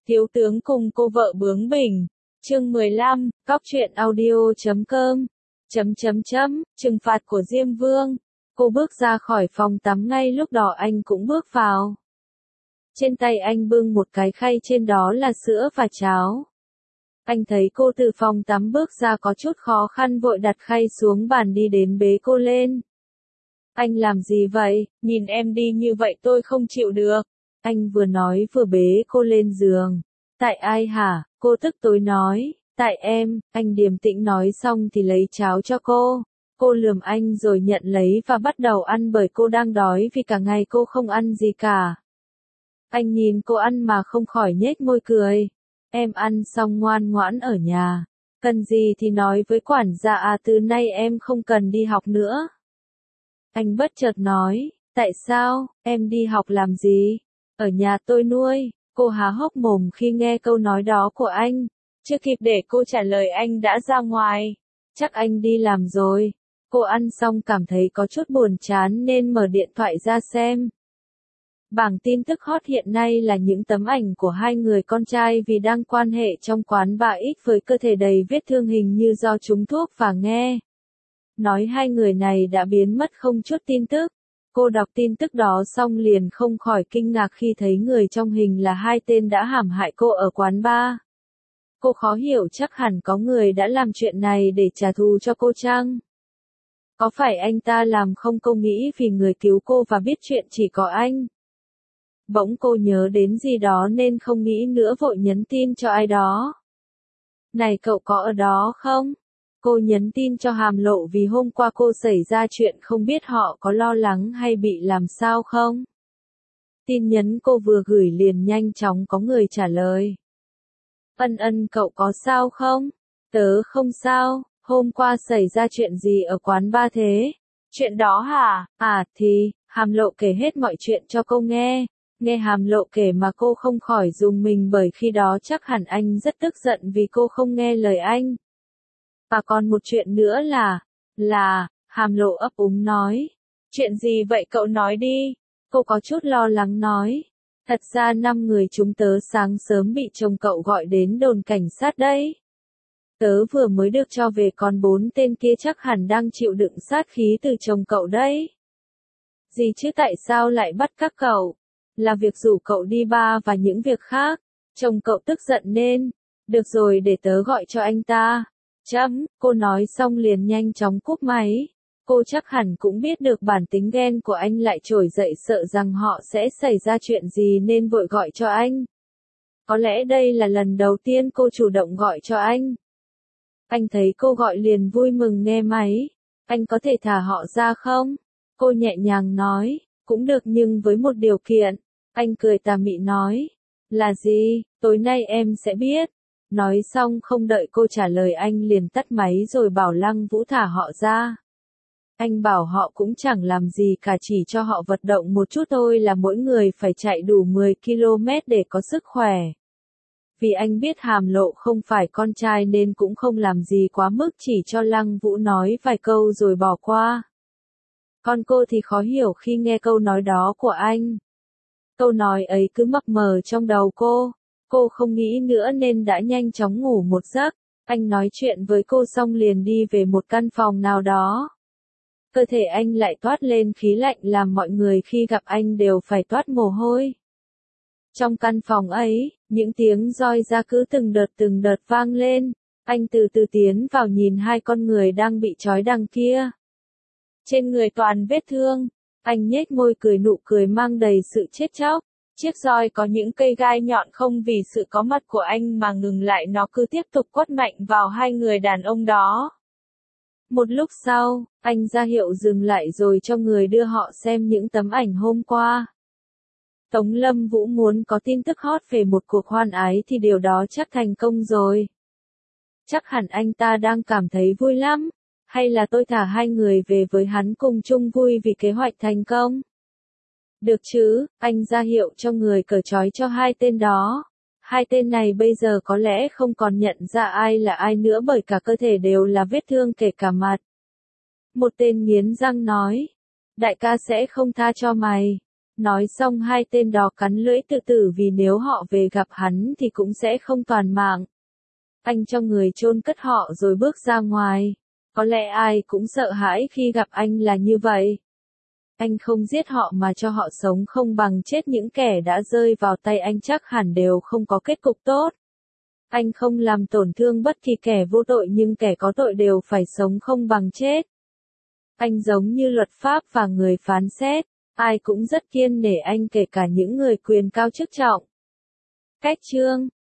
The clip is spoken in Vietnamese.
Thiếu tướng cùng cô vợ bướng bỉnh. Chương 15, Cóc truyện audio.com. Trừng phạt của Diêm Vương. Cô bước ra khỏi phòng tắm ngay lúc đó anh cũng bước vào. Trên tay anh bưng một cái khay, trên đó là sữa và cháo. Anh thấy cô từ phòng tắm bước ra có chút khó khăn, vội đặt khay xuống bàn đi đến bế cô lên. Anh làm gì vậy? Nhìn em đi như vậy tôi không chịu được. Anh vừa nói vừa bế cô lên giường. Tại ai hả? Cô tức tối nói. Tại em. Anh điềm tĩnh nói xong thì lấy cháo cho cô. Cô lườm anh rồi nhận lấy và bắt đầu ăn, bởi cô đang đói vì cả ngày cô không ăn gì cả. Anh nhìn cô ăn mà không khỏi nhếch môi cười. Em ăn xong ngoan ngoãn ở nhà. Cần gì thì nói với quản gia, từ nay em không cần đi học nữa. Anh bất chợt nói. Tại sao? Em đi học làm gì? Ở nhà tôi nuôi. Cô há hốc mồm khi nghe câu nói đó của anh. Chưa kịp để cô trả lời anh đã ra ngoài. Chắc anh đi làm rồi. Cô ăn xong cảm thấy có chút buồn chán nên mở điện thoại ra xem. Bảng tin tức hot hiện nay là những tấm ảnh của hai người con trai vì đang quan hệ trong quán bar X với cơ thể đầy vết thương, hình như do trúng thuốc và nghe nói hai người này đã biến mất không chút tin tức. Cô đọc tin tức đó xong liền không khỏi kinh ngạc khi thấy người trong hình là hai tên đã hãm hại cô ở quán bar. Cô khó hiểu, chắc hẳn có người đã làm chuyện này để trả thù cho cô chăng? Có phải anh ta làm không? Cô nghĩ vì người cứu cô và biết chuyện chỉ có anh. Bỗng cô nhớ đến gì đó nên không nghĩ nữa, vội nhắn tin cho ai đó. Này cậu có ở đó không? Cô nhắn tin cho Hàm Lộ vì hôm qua cô xảy ra chuyện, không biết họ có lo lắng hay bị làm sao không? Tin nhắn cô vừa gửi liền nhanh chóng có người trả lời. Ân cậu có sao không? Tớ không sao. Hôm qua xảy ra chuyện gì ở quán bar thế? Chuyện đó hả? Thì, Hàm Lộ kể hết mọi chuyện cho cô nghe. Nghe Hàm Lộ kể mà cô không khỏi rùng mình, bởi khi đó chắc hẳn anh rất tức giận vì cô không nghe lời anh. Và còn một chuyện nữa là, Hàm Lộ ấp úng nói. Chuyện gì vậy cậu nói đi? Cô có chút lo lắng nói. Thật ra 5 người chúng tớ sáng sớm bị chồng cậu gọi đến đồn cảnh sát đấy. Tớ vừa mới được cho về, còn 4 tên kia chắc hẳn đang chịu đựng sát khí từ chồng cậu đấy. Gì chứ, tại sao lại bắt các cậu? Là việc rủ cậu đi bar và những việc khác. Chồng cậu tức giận nên. Được rồi, để tớ gọi cho anh ta. Cô nói xong liền nhanh chóng cúp máy. Cô chắc hẳn cũng biết được bản tính ghen của anh lại trỗi dậy, sợ rằng họ sẽ xảy ra chuyện gì nên vội gọi cho anh. Có lẽ đây là lần đầu tiên cô chủ động gọi cho anh. Anh thấy cô gọi liền vui mừng nghe máy. Anh có thể thả họ ra không? Cô nhẹ nhàng nói. Cũng được, nhưng với một điều kiện. Anh cười tà mị nói. Là gì? Tối nay em sẽ biết. Nói xong không đợi cô trả lời anh liền tắt máy rồi bảo Lăng Vũ thả họ ra. Anh bảo họ cũng chẳng làm gì cả, chỉ cho họ vận động một chút thôi, là mỗi người phải chạy đủ 10 km để có sức khỏe. Vì anh biết Hàm Lộ không phải con trai nên cũng không làm gì quá mức, chỉ cho Lăng Vũ nói vài câu rồi bỏ qua. Còn cô thì khó hiểu khi nghe câu nói đó của anh. Câu nói ấy cứ mập mờ trong đầu cô. Cô không nghĩ nữa nên đã nhanh chóng ngủ một giấc. Anh nói chuyện với cô xong liền đi về một căn phòng nào đó. Cơ thể anh lại toát lên khí lạnh làm mọi người khi gặp anh đều phải toát mồ hôi. Trong căn phòng ấy, những tiếng roi ra cứ từng đợt vang lên. Anh từ từ tiến vào nhìn hai con người đang bị trói đằng kia. Trên người toàn vết thương. Anh nhếch môi cười, nụ cười mang đầy sự chết chóc. Chiếc roi có những cây gai nhọn không vì sự có mặt của anh mà ngừng lại, nó cứ tiếp tục quất mạnh vào hai người đàn ông đó. Một lúc sau, anh ra hiệu dừng lại rồi cho người đưa họ xem những tấm ảnh hôm qua. Tống Lâm Vũ muốn có tin tức hot về một cuộc hoan ái thì điều đó chắc thành công rồi. Chắc hẳn anh ta đang cảm thấy vui lắm. Hay là tôi thả hai người về với hắn cùng chung vui vì kế hoạch thành công? Được chứ, anh ra hiệu cho người cởi trói cho hai tên đó. Hai tên này bây giờ có lẽ không còn nhận ra ai là ai nữa, bởi cả cơ thể đều là vết thương kể cả mặt. Một tên nghiến răng nói. Đại ca sẽ không tha cho mày. Nói xong hai tên đó cắn lưỡi tự tử vì nếu họ về gặp hắn thì cũng sẽ không toàn mạng. Anh cho người chôn cất họ rồi bước ra ngoài. Có lẽ ai cũng sợ hãi khi gặp anh là như vậy. Anh không giết họ mà cho họ sống không bằng chết, những kẻ đã rơi vào tay anh chắc hẳn đều không có kết cục tốt. Anh không làm tổn thương bất kỳ kẻ vô tội nhưng kẻ có tội đều phải sống không bằng chết. Anh giống như luật pháp và người phán xét, ai cũng rất kiêng nể anh kể cả những người quyền cao chức trọng. Cách chương